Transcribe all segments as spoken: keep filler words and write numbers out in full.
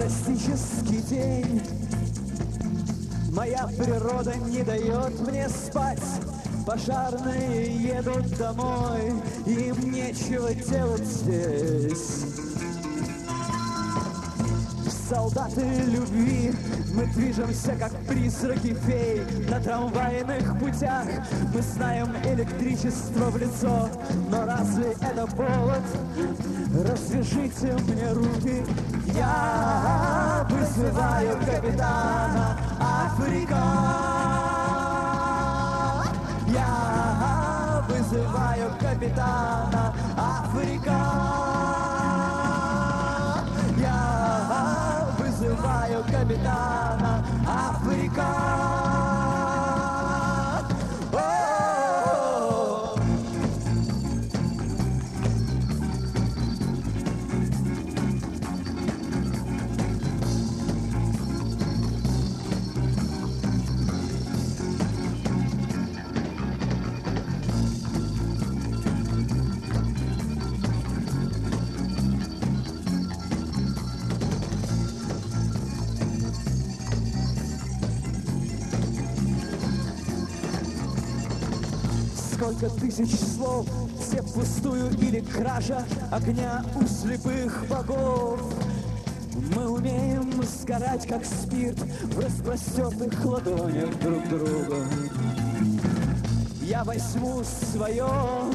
фантастический день. Моя природа не дает мне спать. Пожарные едут домой, им нечего делать здесь. Солдаты любви, мы движемся, как призраки фей. На трамвайных путях мы знаем электричество в лицо. Но разве это повод? Развяжите мне руки. Я вызываю капитана Африка. Я вызываю капитана Африка. Я вызываю капитана Африка. Сколько тысяч слов, все впустую или кража огня у слепых богов. Мы умеем сгорать, как спирт, в распростертых ладонях друг друга. Я возьму свое,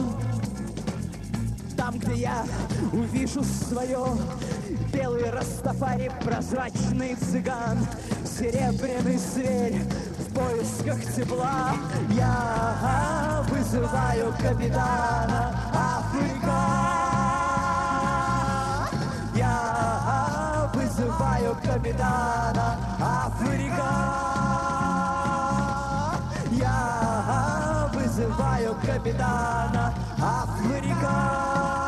там, где я увижу свое. Белый растафари, прозрачный цыган, серебряный зверь в поисках тепла. Я вызываю капитана Африка. Я вызываю капитана Африка. Я вызываю капитана Африка.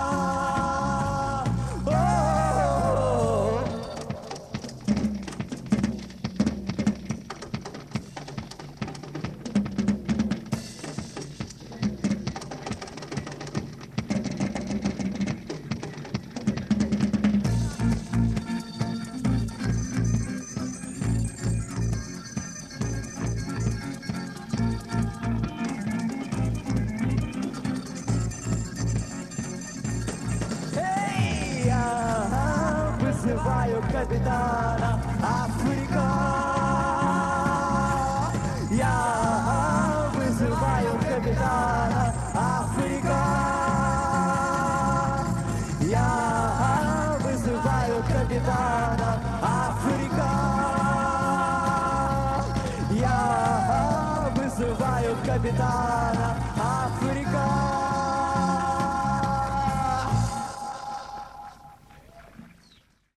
Вызываю капитана Африка. Я вызываю капитана Африка. Я вызываю капитана Африка. Я вызываю капитана.